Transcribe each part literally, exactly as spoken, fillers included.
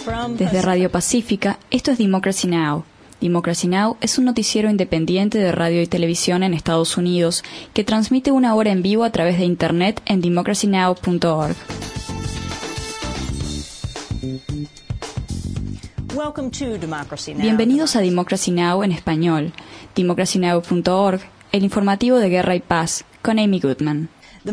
Desde Radio Pacífica, esto es Democracy Now! Democracy Now! Es un noticiero independiente de radio y televisión en Estados Unidos que transmite una hora en vivo a través de Internet en democracy now punto org. Bienvenidos a Democracy Now! En español, democracy now punto org, el informativo de Guerra y Paz, con Amy Goodman.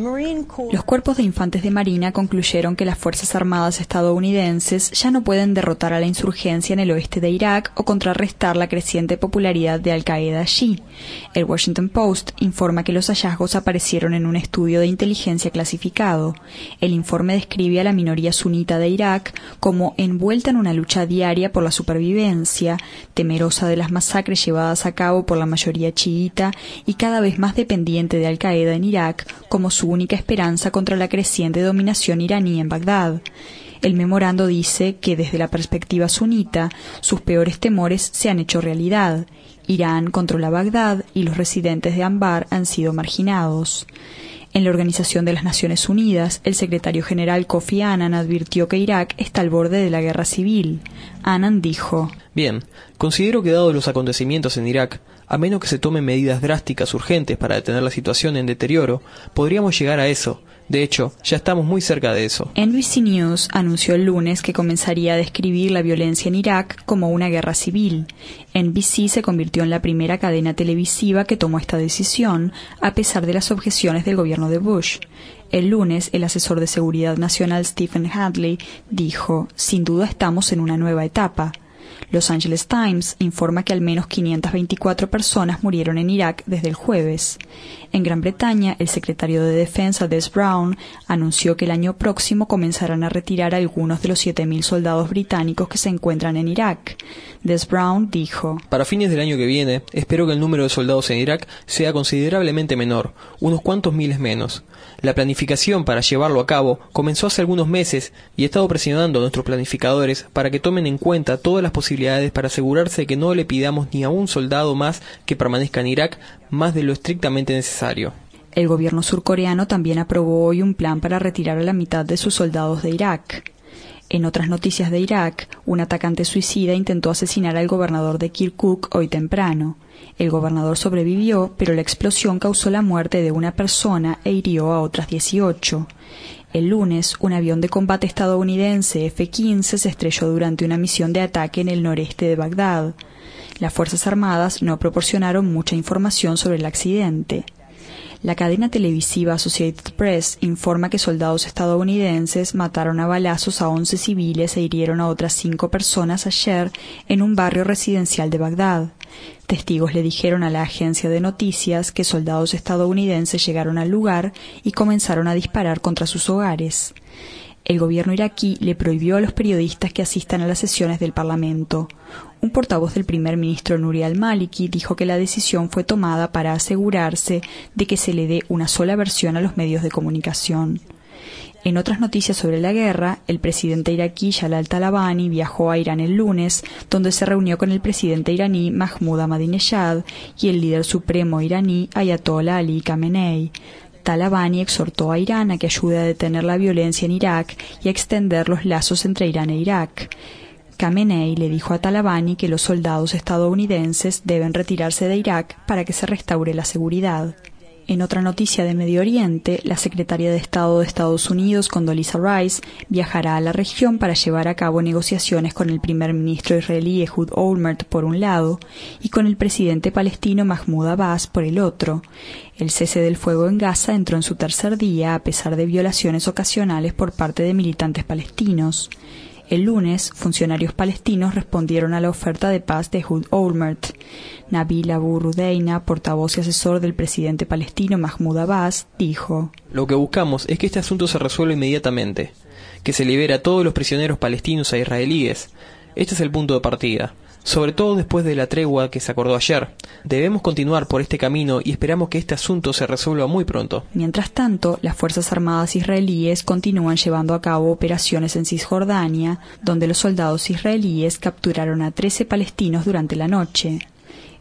Los cuerpos de infantes de Marina concluyeron que las Fuerzas Armadas estadounidenses ya no pueden derrotar a la insurgencia en el oeste de Irak o contrarrestar la creciente popularidad de Al-Qaeda allí. El Washington Post informa que los hallazgos aparecieron en un estudio de inteligencia clasificado. El informe describe a la minoría sunita de Irak como envuelta en una lucha diaria por la supervivencia, temerosa de las masacres llevadas a cabo por la mayoría chiita y cada vez más dependiente de Al-Qaeda en Irak como su única esperanza contra la creciente dominación iraní en Bagdad. El memorando dice que desde la perspectiva sunita, sus peores temores se han hecho realidad. Irán controla Bagdad y los residentes de Anbar han sido marginados. En la Organización de las Naciones Unidas, el secretario general Kofi Annan advirtió que Irak está al borde de la guerra civil. Annan dijo: Bien, considero que dados los acontecimientos en Irak, a menos que se tomen medidas drásticas urgentes para detener la situación en deterioro, podríamos llegar a eso. De hecho, ya estamos muy cerca de eso. N B C News anunció el lunes que comenzaría a describir la violencia en Irak como una guerra civil. N B C se convirtió en la primera cadena televisiva que tomó esta decisión, a pesar de las objeciones del gobierno de Bush. El lunes, el asesor de Seguridad Nacional Stephen Hadley dijo: «Sin duda estamos en una nueva etapa». Los Angeles Times informa que al menos quinientas veinticuatro personas murieron en Irak desde el jueves. En Gran Bretaña, el secretario de Defensa, Des Brown, anunció que el año próximo comenzarán a retirar a algunos de los siete mil soldados británicos que se encuentran en Irak. Des Brown dijo: «Para fines del año que viene, espero que el número de soldados en Irak sea considerablemente menor, unos cuantos miles menos. La planificación para llevarlo a cabo comenzó hace algunos meses y he estado presionando a nuestros planificadores para que tomen en cuenta todas las posibilidades para asegurarse que no le pidamos ni a un soldado más que permanezca en Irak más de lo estrictamente necesario». El gobierno surcoreano también aprobó hoy un plan para retirar a la mitad de sus soldados de Irak. En otras noticias de Irak, un atacante suicida intentó asesinar al gobernador de Kirkuk hoy temprano. El gobernador sobrevivió, pero la explosión causó la muerte de una persona e hirió a otras dieciocho. El lunes, un avión de combate estadounidense F quince se estrelló durante una misión de ataque en el noreste de Bagdad. Las Fuerzas Armadas no proporcionaron mucha información sobre el accidente. La cadena televisiva Associated Press informa que soldados estadounidenses mataron a balazos a once civiles e hirieron a otras cinco personas ayer en un barrio residencial de Bagdad. Testigos le dijeron a la agencia de noticias que soldados estadounidenses llegaron al lugar y comenzaron a disparar contra sus hogares. El gobierno iraquí le prohibió a los periodistas que asistan a las sesiones del Parlamento. Un portavoz del primer ministro Nouri al-Maliki dijo que la decisión fue tomada para asegurarse de que se le dé una sola versión a los medios de comunicación. En otras noticias sobre la guerra, el presidente iraquí Jalal Talabani viajó a Irán el lunes, donde se reunió con el presidente iraní Mahmoud Ahmadinejad y el líder supremo iraní Ayatollah Ali Khamenei. Talabani exhortó a Irán a que ayude a detener la violencia en Irak y a extender los lazos entre Irán e Irak. Khamenei le dijo a Talabani que los soldados estadounidenses deben retirarse de Irak para que se restaure la seguridad. En otra noticia de Medio Oriente, la secretaria de Estado de Estados Unidos, Condoleezza Rice, viajará a la región para llevar a cabo negociaciones con el primer ministro israelí Ehud Olmert por un lado y con el presidente palestino Mahmoud Abbas por el otro. El cese del fuego en Gaza entró en su tercer día a pesar de violaciones ocasionales por parte de militantes palestinos. El lunes, funcionarios palestinos respondieron a la oferta de paz de Ehud Olmert. Nabil Abu Rudeina, portavoz y asesor del presidente palestino Mahmoud Abbas, dijo: «Lo que buscamos es que este asunto se resuelva inmediatamente, que se libere a todos los prisioneros palestinos e israelíes. Este es el punto de partida, sobre todo después de la tregua que se acordó ayer. Debemos continuar por este camino y esperamos que este asunto se resuelva muy pronto». Mientras tanto, las Fuerzas Armadas israelíes continúan llevando a cabo operaciones en Cisjordania, donde los soldados israelíes capturaron a trece palestinos durante la noche.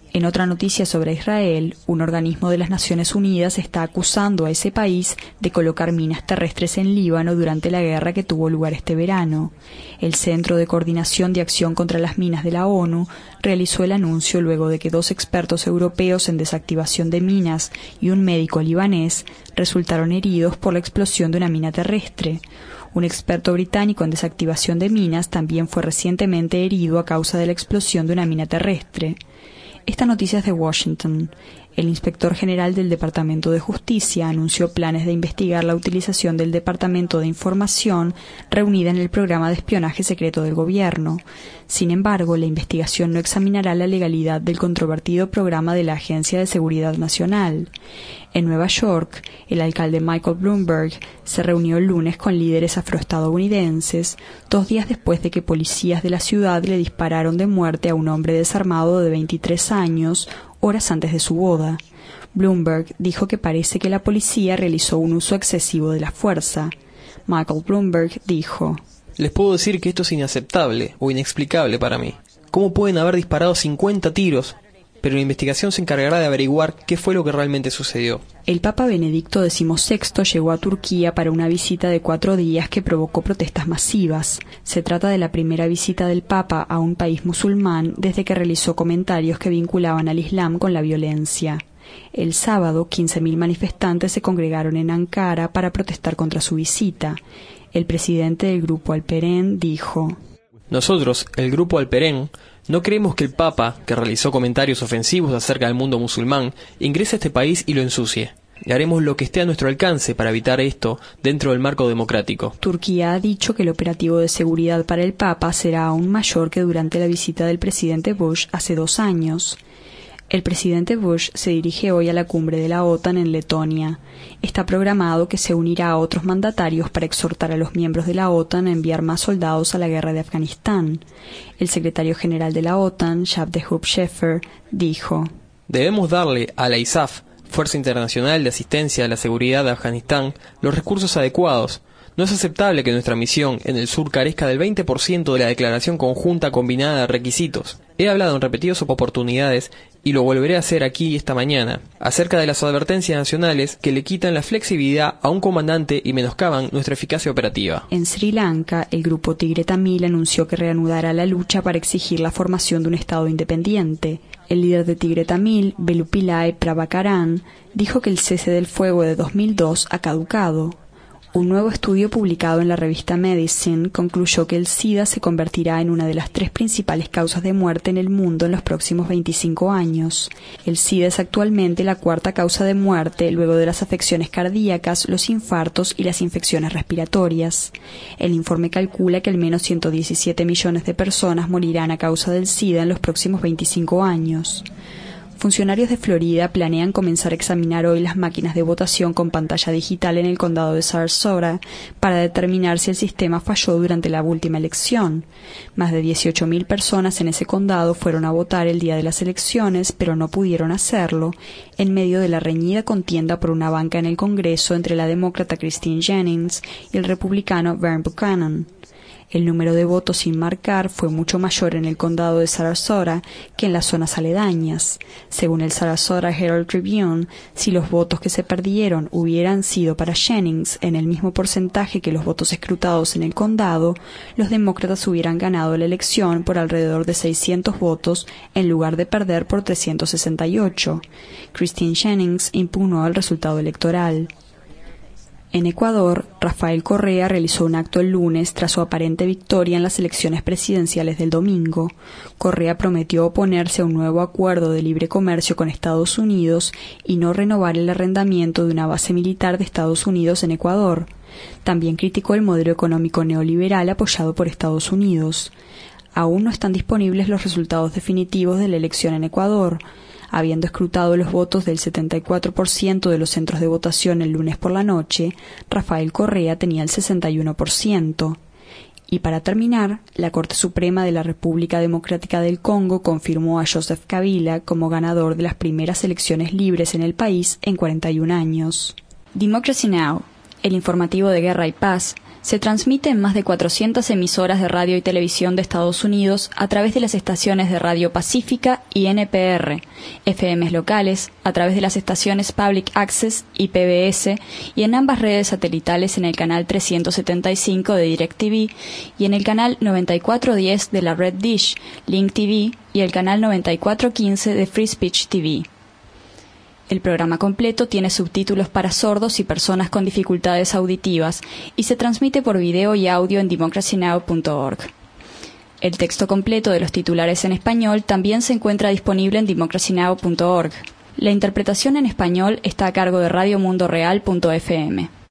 En otra noticia sobre Israel, un organismo de las Naciones Unidas está acusando a ese país de colocar minas terrestres en Líbano durante la guerra que tuvo lugar este verano. El Centro de Coordinación de Acción contra las Minas de la ONU realizó el anuncio luego de que dos expertos europeos en desactivación de minas y un médico libanés resultaron heridos por la explosión de una mina terrestre. Un experto británico en desactivación de minas también fue recientemente herido a causa de la explosión de una mina terrestre. Esta noticia es de Washington. El inspector general del Departamento de Justicia anunció planes de investigar la utilización del Departamento de Información reunida en el programa de espionaje secreto del gobierno. Sin embargo, la investigación no examinará la legalidad del controvertido programa de la Agencia de Seguridad Nacional. En Nueva York, el alcalde Michael Bloomberg se reunió el lunes con líderes afroestadounidenses, dos días después de que policías de la ciudad le dispararon de muerte a un hombre desarmado de veintitrés años, horas antes de su boda. Bloomberg dijo que parece que la policía realizó un uso excesivo de la fuerza. Michael Bloomberg dijo: Les puedo decir que esto es inaceptable o inexplicable para mí. ¿Cómo pueden haber disparado cincuenta tiros? Pero la investigación se encargará de averiguar qué fue lo que realmente sucedió. El Papa Benedicto decimosexto llegó a Turquía para una visita de cuatro días que provocó protestas masivas. Se trata de la primera visita del Papa a un país musulmán desde que realizó comentarios que vinculaban al Islam con la violencia. El sábado, quince mil manifestantes se congregaron en Ankara para protestar contra su visita. El presidente del Grupo Alperen dijo: Nosotros, el Grupo Alperen, no creemos que el Papa, que realizó comentarios ofensivos acerca del mundo musulmán, ingrese a este país y lo ensucie. Y haremos lo que esté a nuestro alcance para evitar esto dentro del marco democrático. Turquía ha dicho que el operativo de seguridad para el Papa será aún mayor que durante la visita del presidente Bush hace dos años. El presidente Bush se dirige hoy a la cumbre de la OTAN en Letonia. Está programado que se unirá a otros mandatarios para exhortar a los miembros de la OTAN a enviar más soldados a la guerra de Afganistán. El secretario general de la OTAN, Abdehub Sheffer, dijo: Debemos darle a la I S A F, Fuerza Internacional de Asistencia a la Seguridad de Afganistán, los recursos adecuados. No es aceptable que nuestra misión en el sur carezca del veinte por ciento de la Declaración Conjunta Combinada de Requisitos. He hablado en repetidas oportunidades, y lo volveré a hacer aquí esta mañana, acerca de las advertencias nacionales que le quitan la flexibilidad a un comandante y menoscaban nuestra eficacia operativa. En Sri Lanka, el grupo Tigre Tamil anunció que reanudará la lucha para exigir la formación de un Estado independiente. El líder de Tigre Tamil, Velupillai Prabhakaran, dijo que el cese del fuego de dos mil dos ha caducado. Un nuevo estudio publicado en la revista Medicine concluyó que el SIDA se convertirá en una de las tres principales causas de muerte en el mundo en los próximos veinticinco años. El SIDA es actualmente la cuarta causa de muerte luego de las afecciones cardíacas, los infartos y las infecciones respiratorias. El informe calcula que al menos ciento diecisiete millones de personas morirán a causa del SIDA en los próximos veinticinco años. Funcionarios de Florida planean comenzar a examinar hoy las máquinas de votación con pantalla digital en el condado de Sarasota para determinar si el sistema falló durante la última elección. Más de dieciocho mil personas en ese condado fueron a votar el día de las elecciones, pero no pudieron hacerlo, en medio de la reñida contienda por una banca en el Congreso entre la demócrata Christine Jennings y el republicano Vern Buchanan. El número de votos sin marcar fue mucho mayor en el condado de Sarasota que en las zonas aledañas. Según el Sarasota Herald Tribune, si los votos que se perdieron hubieran sido para Jennings en el mismo porcentaje que los votos escrutados en el condado, los demócratas hubieran ganado la elección por alrededor de seiscientos votos en lugar de perder por trescientos sesenta y ocho. Christine Jennings impugnó el resultado electoral. En Ecuador, Rafael Correa realizó un acto el lunes tras su aparente victoria en las elecciones presidenciales del domingo. Correa prometió oponerse a un nuevo acuerdo de libre comercio con Estados Unidos y no renovar el arrendamiento de una base militar de Estados Unidos en Ecuador. También criticó el modelo económico neoliberal apoyado por Estados Unidos. Aún no están disponibles los resultados definitivos de la elección en Ecuador. Habiendo escrutado los votos del setenta y cuatro por ciento de los centros de votación el lunes por la noche, Rafael Correa tenía el sesenta y uno por ciento. Y para terminar, la Corte Suprema de la República Democrática del Congo confirmó a Joseph Kabila como ganador de las primeras elecciones libres en el país en cuarenta y un años. Democracy Now!, el informativo de Guerra y Paz, Se transmite en más de cuatrocientas emisoras de radio y televisión de Estados Unidos a través de las estaciones de Radio Pacífica y N P R, F Ms locales, a través de las estaciones Public Access y P B S, y en ambas redes satelitales en el canal trescientos setenta y cinco de DirecTV y en el canal noventa y cuatro diez de la red Dish, Link T V y el canal noventa y cuatro quince de Free Speech T V. El programa completo tiene subtítulos para sordos y personas con dificultades auditivas y se transmite por video y audio en democracy now punto org. El texto completo de los titulares en español también se encuentra disponible en democracy now punto org. La interpretación en español está a cargo de radio mundo real punto f m.